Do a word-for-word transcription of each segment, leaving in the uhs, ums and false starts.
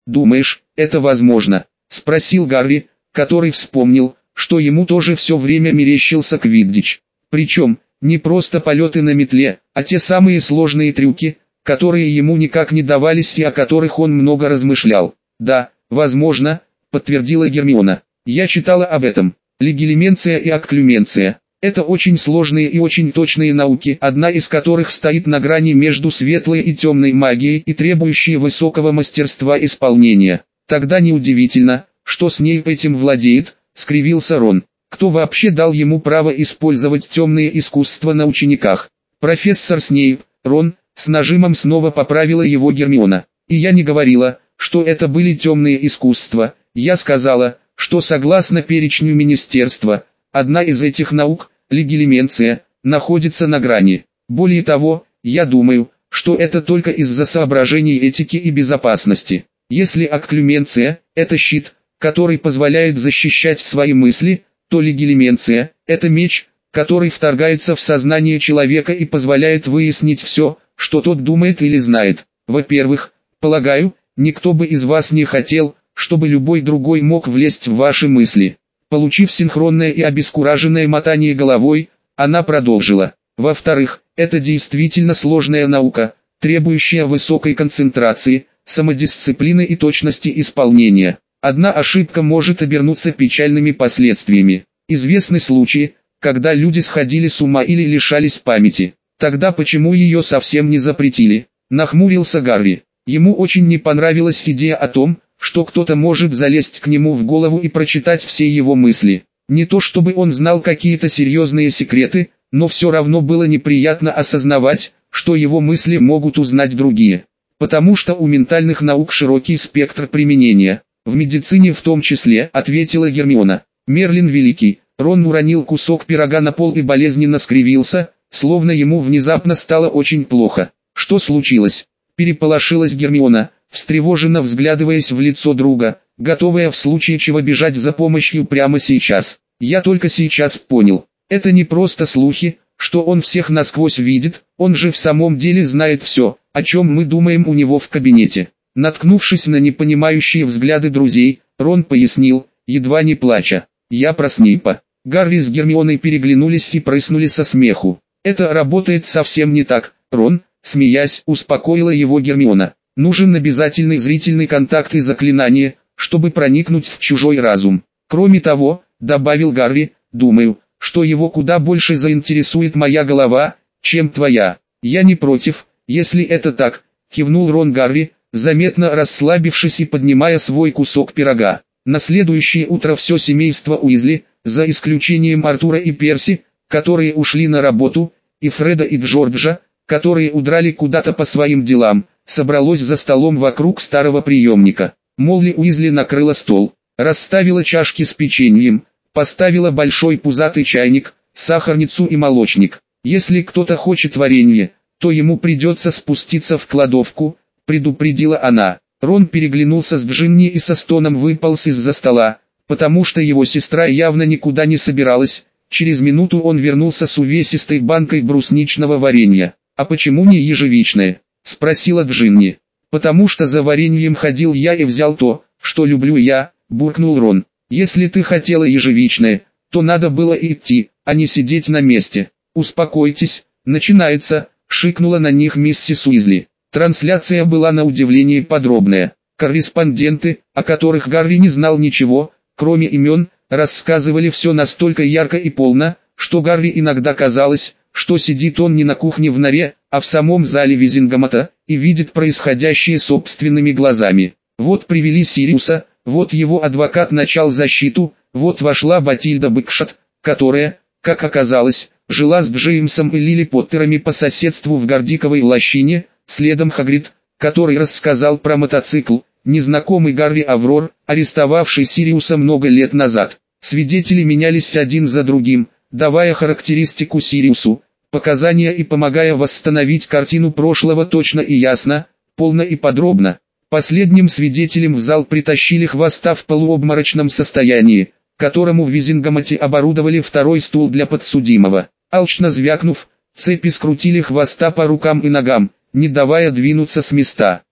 «Думаешь, это возможно?» – спросил Гарри, который вспомнил, что ему тоже все время мерещился квиддич. Причем, не просто полеты на метле, а те самые сложные трюки, которые ему никак не давались и о которых он много размышлял. «Да, возможно», – подтвердила Гермиона. «Я читала об этом. Легилименция и акклюменция. Это очень сложные и очень точные науки, одна из которых стоит на грани между светлой и темной магией и требующие высокого мастерства исполнения. Тогда неудивительно, что Снейп этим владеет», — скривился Рон. «Кто вообще дал ему право использовать темные искусства на учениках?» «Профессор Снейп, Рон», — с нажимом снова поправила его Гермиона. «И я не говорила, что это были темные искусства. Я сказала, что согласно перечню министерства, одна из этих наук, легилименция, находится на грани. Более того, я думаю, что это только из-за соображений этики и безопасности. Если акклюменция – это щит, который позволяет защищать свои мысли, то легилименция – это меч, который вторгается в сознание человека и позволяет выяснить все, что тот думает или знает. Во-первых, полагаю, никто бы из вас не хотел, чтобы любой другой мог влезть в ваши мысли». Получив синхронное и обескураженное мотание головой, она продолжила. «Во-вторых, это действительно сложная наука, требующая высокой концентрации, самодисциплины и точности исполнения. Одна ошибка может обернуться печальными последствиями. Известны случаи, когда люди сходили с ума или лишались памяти. Тогда почему ее совсем не запретили?» Нахмурился Гарри. Ему очень не понравилась идея о том, что кто-то может залезть к нему в голову и прочитать все его мысли. Не то чтобы он знал какие-то серьезные секреты, но все равно было неприятно осознавать, что его мысли могут узнать другие. Потому что у ментальных наук широкий спектр применения. В медицине в том числе, ответила Гермиона. Мерлин Великий. Рон уронил кусок пирога на пол и болезненно скривился, словно ему внезапно стало очень плохо. Что случилось? Переполошилась Гермиона, встревоженно взглядываясь в лицо друга, готовая в случае чего бежать за помощью прямо сейчас. «Я только сейчас понял. Это не просто слухи, что он всех насквозь видит, он же в самом деле знает все, о чем мы думаем у него в кабинете». Наткнувшись на непонимающие взгляды друзей, Рон пояснил, едва не плача. «Я про Снейпа». Гарри с Гермионой переглянулись и прыснули со смеху. «Это работает совсем не так, Рон», смеясь, успокоила его Гермиона. «Нужен обязательный зрительный контакт и заклинание, чтобы проникнуть в чужой разум. Кроме того, добавил Гарри, думаю, что его куда больше заинтересует моя голова, чем твоя. Я не против, если это так», кивнул Рон Гарри, заметно расслабившись и поднимая свой кусок пирога. На следующее утро все семейство Уизли, за исключением Артура и Перси, которые ушли на работу, и Фреда и Джорджа, которые удрали куда-то по своим делам, собралось за столом вокруг старого приемника. Молли Уизли накрыла стол, расставила чашки с печеньем, поставила большой пузатый чайник, сахарницу и молочник. «Если кто-то хочет варенье, то ему придется спуститься в кладовку», предупредила она. Рон переглянулся с Джинни и со стоном выполз из-за стола, потому что его сестра явно никуда не собиралась. Через минуту он вернулся с увесистой банкой брусничного варенья. «А почему не ежевичное?» – спросила Джинни. «Потому что за вареньем ходил я и взял то, что люблю я», – буркнул Рон. «Если ты хотела ежевичное, то надо было идти, а не сидеть на месте». «Успокойтесь, начинается», – шикнула на них миссис Уизли. Трансляция была на удивление подробная. Корреспонденты, о которых Гарри не знал ничего, кроме имен, рассказывали все настолько ярко и полно, что Гарри иногда казалось, что сидит он не на кухне в норе, а в самом зале Визингамата, и видит происходящее собственными глазами. Вот привели Сириуса, вот его адвокат начал защиту, вот вошла Батильда Бэкшот, которая, как оказалось, жила с Джеймсом и Лили Поттерами по соседству в Гордиковой лощине, следом Хагрид, который рассказал про мотоцикл, незнакомый Гарри Аврор, арестовавший Сириуса много лет назад. Свидетели менялись один за другим, давая характеристику Сириусу, показания и помогая восстановить картину прошлого точно и ясно, полно и подробно. Последним свидетелем в зал притащили Хвоста в полуобморочном состоянии, которому в Визингамате оборудовали второй стул для подсудимого. Алчно звякнув, цепи скрутили Хвоста по рукам и ногам, не давая двинуться с места.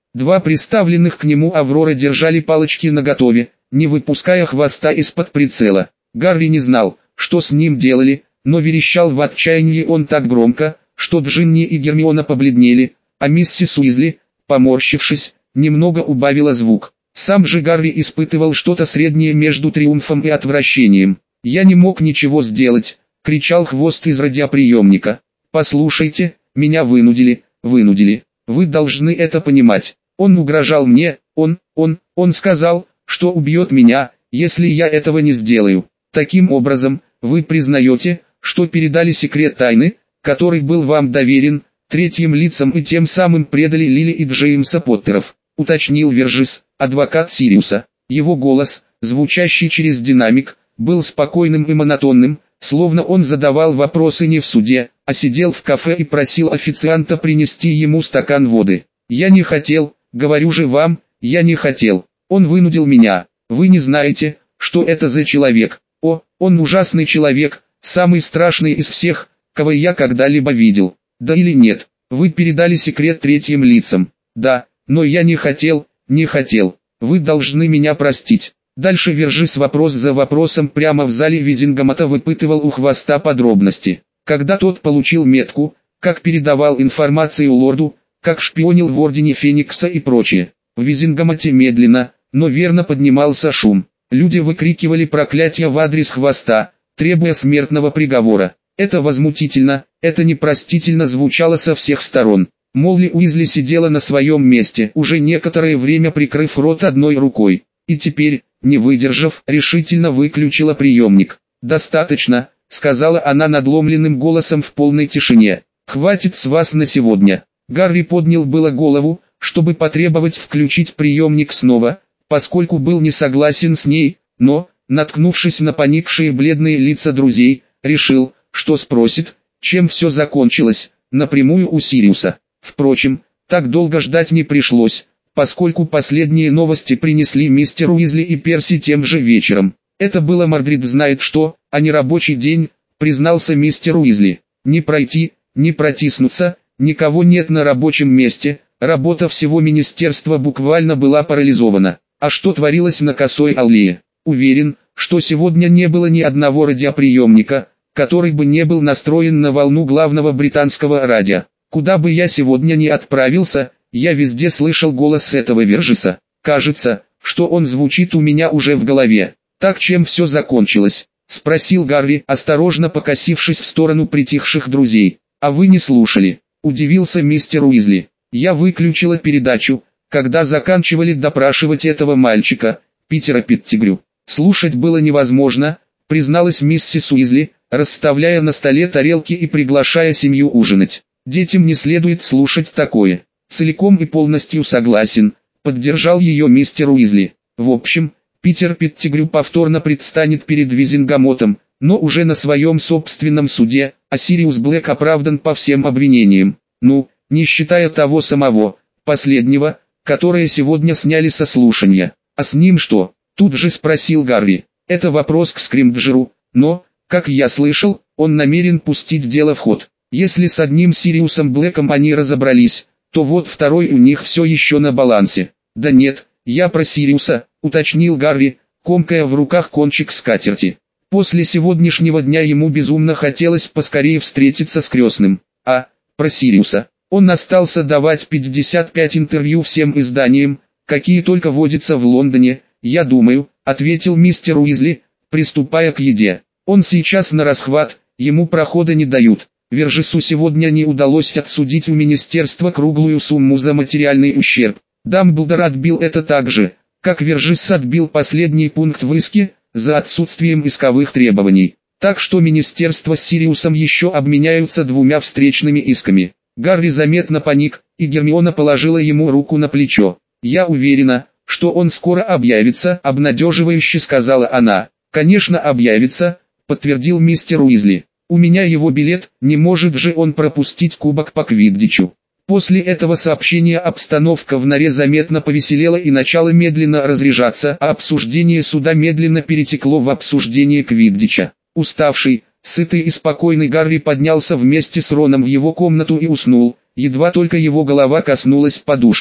Два приставленных к нему Аврора держали палочки наготове, не выпуская хвоста из-под прицела. Гарри не знал, что с ним делали, но верещал в отчаянии он так громко, что Джинни и Гермиона побледнели, а миссис Уизли, поморщившись, немного убавила звук. Сам же Гарри испытывал что-то среднее между триумфом и отвращением. «Я не мог ничего сделать», — кричал хвост из радиоприемника. «Послушайте, меня вынудили, вынудили. Вы должны это понимать. Он угрожал мне, он, он, он сказал, что убьет меня, если я этого не сделаю. Таким образом, вы признаете, что передали секрет тайны, который был вам доверен, третьим лицам и тем самым предали Лили и Джеймса Поттеров», — уточнил Вержис, адвокат Сириуса. Его голос, звучащий через динамик, был спокойным и монотонным, словно он задавал вопросы не в суде, а сидел в кафе и просил официанта принести ему стакан воды. «Я не хотел, говорю же вам, я не хотел. Он вынудил меня. Вы не знаете, что это за человек. О, он ужасный человек, самый страшный из всех, кого я когда-либо видел. Да или нет? Вы передали секрет третьим лицам. Да, но я не хотел, не хотел. Вы должны меня простить». Дальше Вержис вопрос за вопросом прямо в зале Визингамата выпытывал у хвоста подробности. Когда тот получил метку, как передавал информацию лорду, как шпионил в Ордене Феникса и прочее. В Визингамате медленно, но верно поднимался шум. Люди выкрикивали проклятия в адрес хвоста, требуя смертного приговора. Это возмутительно, это непростительно звучало со всех сторон. Молли Уизли сидела на своем месте, уже некоторое время прикрыв рот одной рукой. И теперь, не выдержав, решительно выключила приемник. «Достаточно», — сказала она надломленным голосом в полной тишине. «Хватит с вас на сегодня». Гарри поднял было голову, чтобы потребовать включить приемник снова, поскольку был не согласен с ней, но, наткнувшись на поникшие бледные лица друзей, решил, что спросит, чем все закончилось, напрямую у Сириуса. Впрочем, так долго ждать не пришлось, поскольку последние новости принесли мистер Уизли и Перси тем же вечером. «Это было Мордрид знает что, а не рабочий день», — признался мистер Уизли. «Не пройти, не протиснуться, никого нет на рабочем месте, работа всего министерства буквально была парализована. А что творилось на Косой аллее? Уверен, что сегодня не было ни одного радиоприемника, который бы не был настроен на волну главного британского радио. Куда бы я сегодня ни отправился, я везде слышал голос этого Вержиса. Кажется, что он звучит у меня уже в голове. Так чем все закончилось?» — спросил Гарри, осторожно покосившись в сторону притихших друзей. «А вы не слушали?» — удивился мистер Уизли. «Я выключила передачу, когда заканчивали допрашивать этого мальчика, Питера Петтигрю. Слушать было невозможно», — призналась миссис Уизли, расставляя на столе тарелки и приглашая семью ужинать. «Детям не следует слушать такое». «Целиком и полностью согласен», — поддержал ее мистер Уизли. «В общем, Питер Петтигрю повторно предстанет перед Визингамотом, но уже на своем собственном суде, а Сириус Блэк оправдан по всем обвинениям. Ну, не считая того самого, последнего, которое сегодня сняли со слушания. А с ним что?» — тут же спросил Гарри. «Это вопрос к Скримджеру, но, как я слышал, он намерен пустить дело в ход. Если с одним Сириусом Блэком они разобрались, то вот второй у них все еще на балансе». «Да нет, я про Сириуса», — уточнил Гарри, комкая в руках кончик скатерти. После сегодняшнего дня ему безумно хотелось поскорее встретиться с крестным. «А, про Сириуса. Он остался давать пятьдесят пять интервью всем изданиям, какие только водятся в Лондоне, я думаю», — ответил мистер Уизли, приступая к еде. «Он сейчас на расхват, ему прохода не дают. Вержису сегодня не удалось отсудить у министерства круглую сумму за материальный ущерб. Дамблдор отбил это так же, как Вержис отбил последний пункт в иске, за отсутствием исковых требований. Так что министерство с Сириусом еще обменяются двумя встречными исками». Гарри заметно паник, и Гермиона положила ему руку на плечо. «Я уверена, что он скоро объявится», — обнадеживающе сказала она. «Конечно объявится», — подтвердил мистер Уизли. «У меня его билет, не может же он пропустить кубок по квиддичу». После этого сообщения обстановка в норе заметно повеселела и начала медленно разряжаться, а обсуждение суда медленно перетекло в обсуждение квиддича. Уставший, сытый и спокойный Гарри поднялся вместе с Роном в его комнату и уснул, едва только его голова коснулась подушки.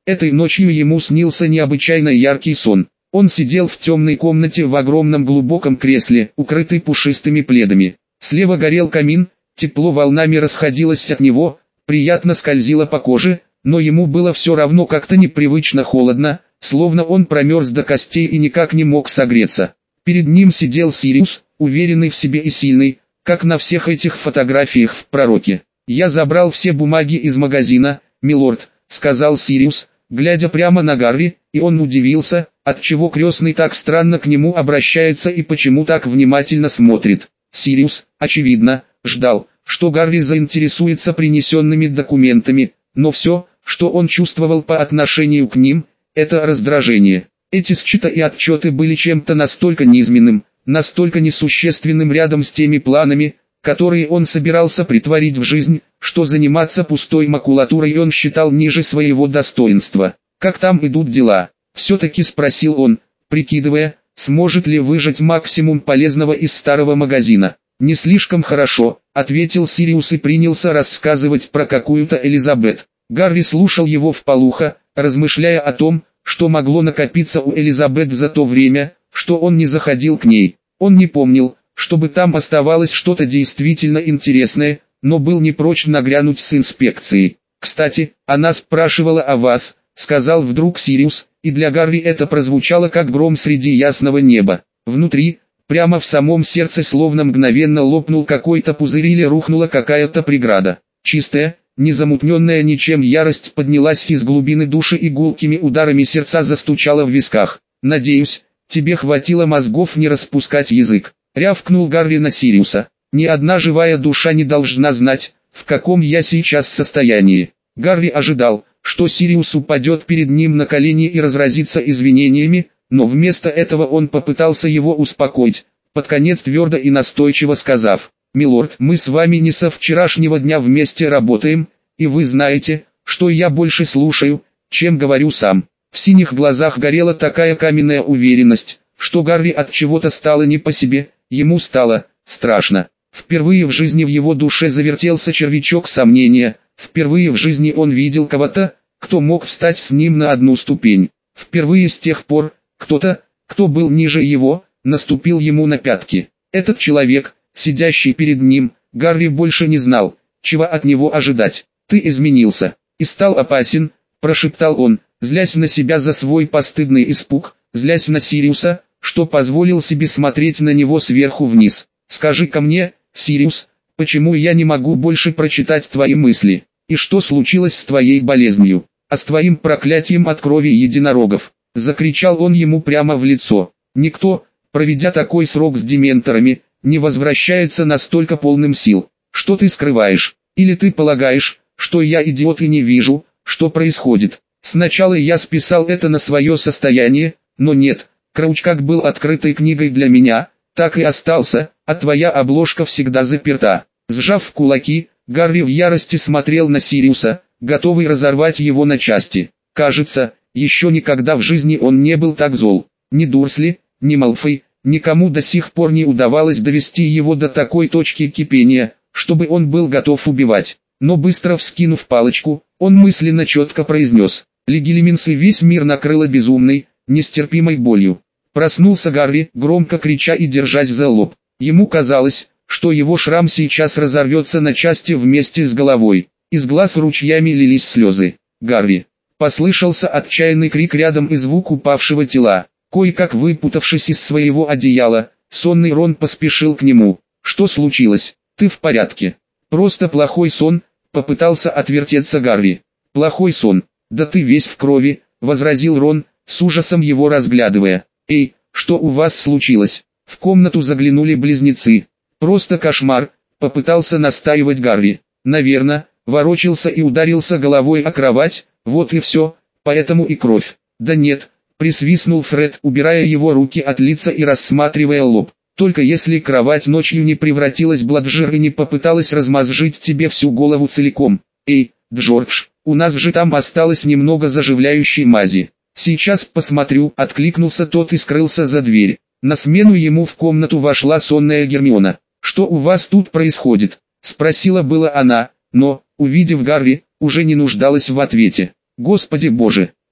Этой ночью ему снился необычайно яркий сон. Он сидел в темной комнате в огромном глубоком кресле, укрытый пушистыми пледами. Слева горел камин, тепло волнами расходилось от него, приятно скользило по коже, но ему было все равно как-то непривычно холодно, словно он промерз до костей и никак не мог согреться. Перед ним сидел Сириус, уверенный в себе и сильный, как на всех этих фотографиях в «Пророке». «Я забрал все бумаги из магазина, милорд», — сказал Сириус, глядя прямо на Гарри, и он удивился, отчего крестный так странно к нему обращается и почему так внимательно смотрит. Сириус, очевидно, ждал, что Гарри заинтересуется принесенными документами, но все, что он чувствовал по отношению к ним, это раздражение. Эти счета и отчеты были чем-то настолько низменным, настолько несущественным рядом с теми планами, которые он собирался притворить в жизнь, что заниматься пустой макулатурой он считал ниже своего достоинства. «Как там идут дела?» — все-таки спросил он, прикидывая, сможет ли выжать максимум полезного из старого магазина. «Не слишком хорошо», — ответил Сириус и принялся рассказывать про какую-то Элизабет. Гарри слушал его вполуха, размышляя о том, что могло накопиться у Элизабет за то время, что он не заходил к ней. Он не помнил, чтобы там оставалось что-то действительно интересное, но был не прочь нагрянуть с инспекцией. «Кстати, она спрашивала о вас», — сказал вдруг Сириус, и для Гарри это прозвучало как гром среди ясного неба. Внутри, прямо в самом сердце словно мгновенно лопнул какой-то пузырь или рухнула какая-то преграда. Чистая, незамутненная ничем ярость поднялась из глубины души и гулкими ударами сердца застучала в висках. «Надеюсь, тебе хватило мозгов не распускать язык», — рявкнул Гарри на Сириуса. «Ни одна живая душа не должна знать, в каком я сейчас состоянии». Гарри ожидал, что Сириус упадет перед ним на колени и разразится извинениями, но вместо этого он попытался его успокоить, под конец твердо и настойчиво сказав: «Милорд, мы с вами не со вчерашнего дня вместе работаем, и вы знаете, что я больше слушаю, чем говорю сам». В синих глазах горела такая каменная уверенность, что Гарри от чего-то стало не по себе, ему стало страшно. Впервые в жизни в его душе завертелся червячок сомнения, впервые в жизни он видел кого-то, кто мог встать с ним на одну ступень. Впервые с тех пор, кто-то, кто был ниже его, наступил ему на пятки. Этот человек, сидящий перед ним, Гарри больше не знал, чего от него ожидать. «Ты изменился и стал опасен», — прошептал он, злясь на себя за свой постыдный испуг, злясь на Сириуса, что позволил себе смотреть на него сверху вниз. «Скажи-ка мне, Сириус, почему я не могу больше прочитать твои мысли? И что случилось с твоей болезнью, а с твоим проклятием от крови единорогов?» — закричал он ему прямо в лицо. «Никто, проведя такой срок с дементорами, не возвращается настолько полным сил. Что ты скрываешь? Или ты полагаешь, что я идиот и не вижу, что происходит?» Сначала я списал это на свое состояние, но нет, Крауч как был открытой книгой для меня, так и остался, а твоя обложка всегда заперта. Сжав кулаки, Гарри в ярости смотрел на Сириуса, готовый разорвать его на части. Кажется, еще никогда в жизни он не был так зол. Ни Дурсли, ни Малфой, никому до сих пор не удавалось довести его до такой точки кипения, чтобы он был готов убивать. Но быстро вскинув палочку, он мысленно четко произнес: «Легилиминс», и весь мир накрыло безумной, нестерпимой болью. Проснулся Гарри, громко крича и держась за лоб. Ему казалось, что его шрам сейчас разорвется на части вместе с головой. Из глаз ручьями лились слезы. «Гарри!» Послышался отчаянный крик рядом и звук упавшего тела. Кое-как выпутавшись из своего одеяла, сонный Рон поспешил к нему. «Что случилось? Ты в порядке?» «Просто плохой сон», — попытался отвертеться Гарри. «Плохой сон? Да ты весь в крови», — возразил Рон, с ужасом его разглядывая. «Эй, что у вас случилось?» В комнату заглянули близнецы. «Просто кошмар», — попытался настаивать Гарри. «Наверно, ворочился и ударился головой о кровать, вот и все, поэтому и кровь». «Да нет», — присвистнул Фред, убирая его руки от лица и рассматривая лоб. «Только если кровать ночью не превратилась в бладжер и не попыталась размозжить тебе всю голову целиком. Эй, Джордж, у нас же там осталось немного заживляющей мази». «Сейчас посмотрю», — откликнулся тот и скрылся за дверь. На смену ему в комнату вошла сонная Гермиона. «Что у вас тут происходит?» — спросила была она, но, увидев Гарри, уже не нуждалась в ответе. «Господи боже,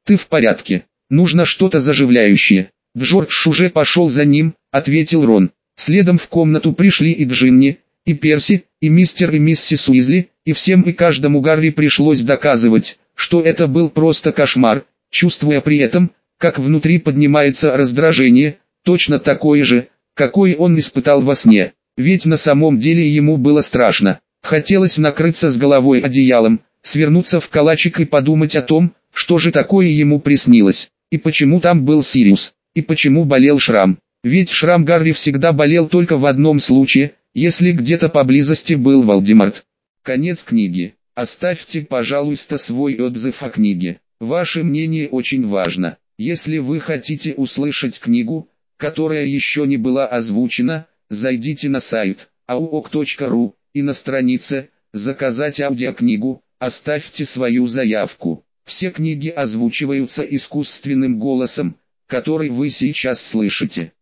ты в порядке? Нужно что-то заживляющее. Джордж уже пошел за ним, ответил Рон. Следом в комнату пришли и Джинни, и Перси, и мистер и миссис Уизли, и всем и каждому Гарри пришлось доказывать, что это был просто кошмар, чувствуя при этом, как внутри поднимается раздражение, точно такое же, какое он испытал во сне. Ведь на самом деле ему было страшно. Хотелось накрыться с головой одеялом, свернуться в калачик и подумать о том, что же такое ему приснилось, и почему там был Сириус, и почему болел шрам. Ведь шрам Гарри всегда болел только в одном случае, если где-то поблизости был Волдеморт. Конец книги. Оставьте, пожалуйста, свой отзыв о книге. Ваше мнение очень важно. Если вы хотите услышать книгу, которая еще не была озвучена, зайдите на сайт ауок точка ру и на странице «Заказать аудиокнигу» оставьте свою заявку. Все книги озвучиваются искусственным голосом, который вы сейчас слышите.